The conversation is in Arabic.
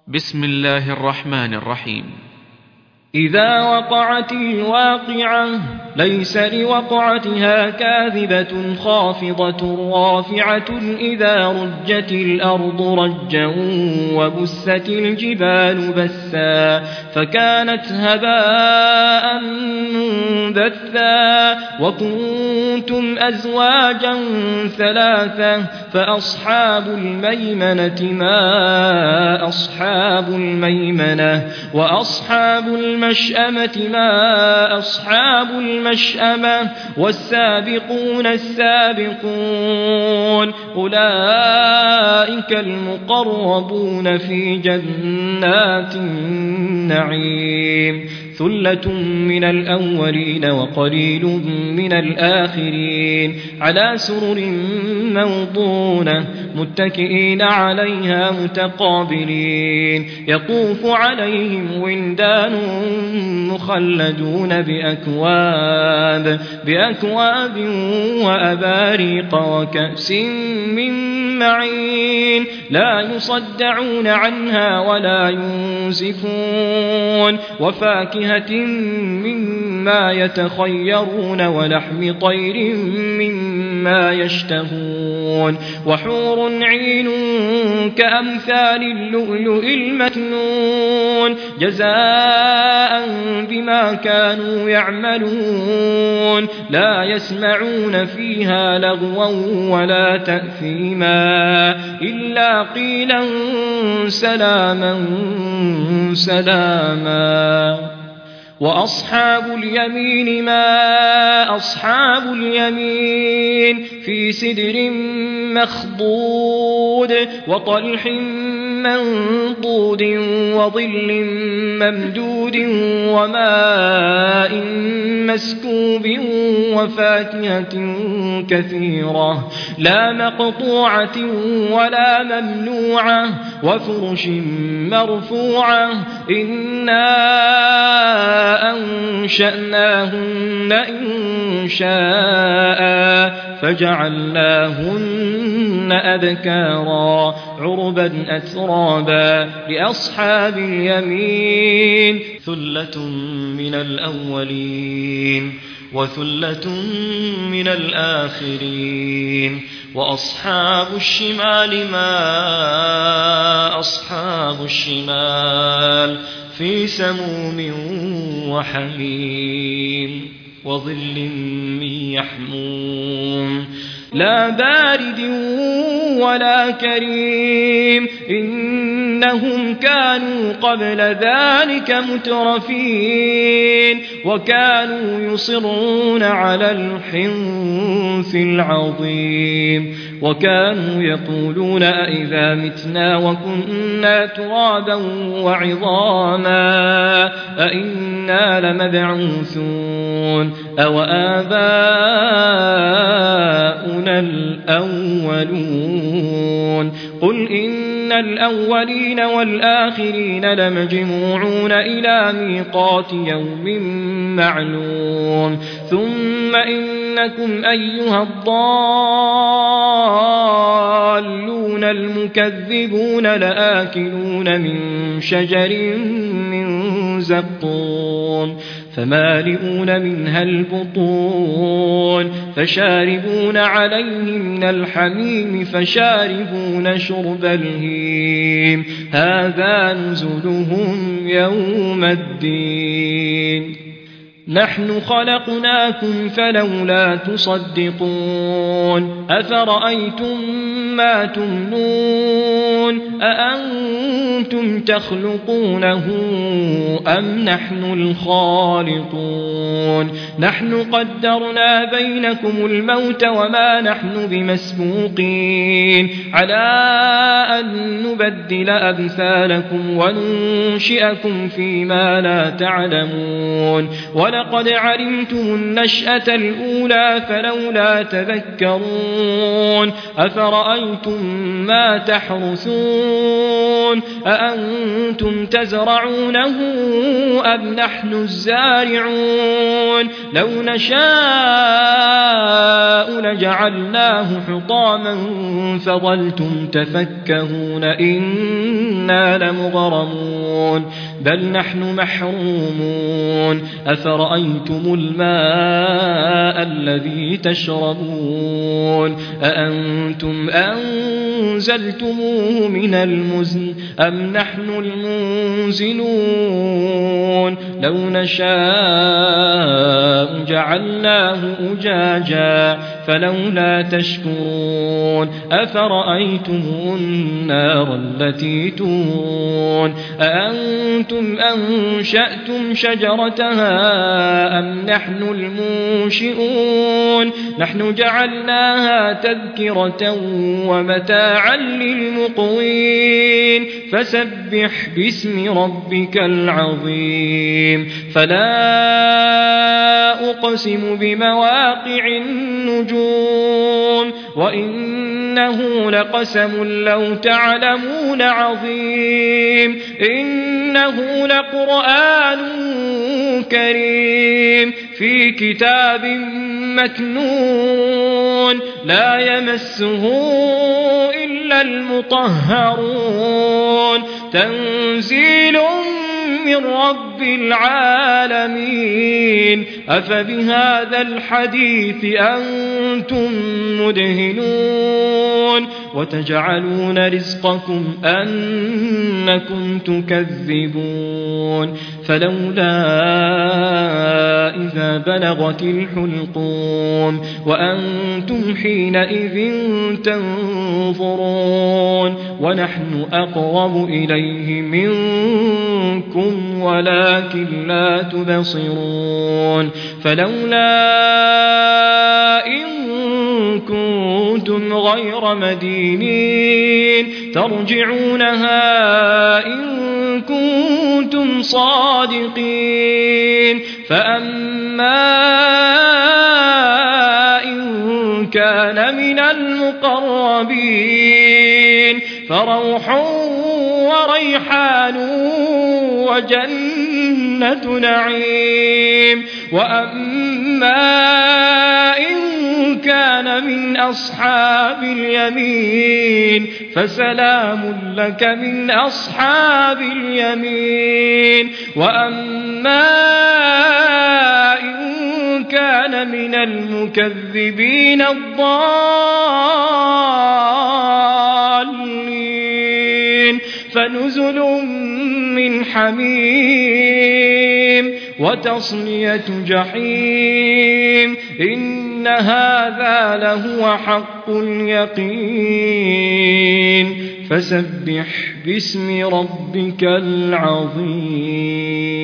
بسم الله الرحمن الرحيم. إذا وقعت الواقعة ليس لوقعتها كاذبة خافضة رافعة إذا رجت الأرض رجا وبست الجبال بسا فكانت هباء منبثا وكنتم أزواجا ثلاثة فأصحاب الميمنة ما أصحاب الميمنة وأصحاب المشأمة ما أصحاب المشأمة والسابقون السابقون أولئك المقربون في جنات النعيم ثلة من الأولين وقليل من الآخرين على سرر موضونة متكئين عليها متقابلين يطوف عليهم ولدان مخلدون بأكواب وأباريق وكأس من معين لا يصدعون عنها ولا ينزفون وفاكهة مما يتخيرون ولحم طير مما يشتهون وحور عين كأمثال اللؤلؤ المكنون جزاء بما كانوا يعملون لا يسمعون فيها لغوا ولا تأثيما إلا قيلا سلاما سلاما وأصحاب اليمين ما أصحاب اليمين في سدر مخضود وطلح منضود وظل ممدود وماء مسكوب وفاكهة كثيرة لا مقطوعة ولا ممنوعة وفرش مرفوعة إنا أنشأناهن إنشاء فجعلناهن أبكارا عربا أترابا لأصحاب اليمين ثلة من الأولين وثلة من الآخرين وأصحاب الشمال ما أصحاب الشمال في سموم وحميم وظل من يحموم لا بارد ولا كريم إنهم كانوا قبل ذلك مترفين وكانوا يصرون على الحنث العظيم وكانوا يقولون أئذا متنا وكنا ترابا وعظاما أئنا لمبعوثون أو آباؤنا الأولون قل إن الأولين والآخرين لمجموعون إلى ميقات يوم معلوم ثم إنكم أيها الضالون المكذبون لآكلون من شجر من زقوم فمالئون منها البطون فشاربون عليه من الحميم فشاربون شرب الهيم هذا نزلهم يوم الدين نحن خلقناكم فلولا تصدقون أفرأيتم ما تمنون أأنتم تخلقونه أم نحن الخالقون نحن قدرنا بينكم الموت وما نحن بمسبوقين على أن نبدل أمثالكم وننشئكم فيما لا تعلمون ولقد علمتم النشأة الأولى فلولا تذكرون أفرأيتم أفرأيتم ما تحرثون أأنتم تزرعونه أم نحن الزارعون لو نشاء لجعلناه حطاما فظلتم تفكهون إنا لمغرمون بل نحن محرومون أفرأيتم الماء الذي تشربون أأنتم أنزلتموه من المزن أم نحن المنزلون لو نشاء جعلناه أجاجا فلولا تشكرون أفرأيتم النار التي تورون أأنتم أنشأتم شجرتها أم نحن المنشئون نحن جعلناها تذكرة ومتاعا للمقوين فسبح باسم ربك العظيم فلا أقسم بمواقع النجوم وإنه لقسم لو تعلمون عظيم إنه لقرآن كريم في كتاب مكنون لا يمسه إلا المطهرون تنزيل من رب العالمين أفبهذا الحديث أنتم مدهنون وتجعلون رزقكم أنكم تكذبون فلولا إذا بلغت الحلقوم وأنتم حينئذ تنظرون ونحن أقرب إليه منكم ولكن لا تبصرون فلولا إن كنتم غير مدينين ترجعونها إن كنتم صادقين فأما إن كان من المقربين فروح وريحان وجنة نعيم وأما إن كان من أصحاب اليمين فسلام لك من أصحاب اليمين وأما إن كان من المكذبين الضالين فنزل من حميم وتصلية جحيم إن هذا لهو حق اليقين فسبح باسم ربك العظيم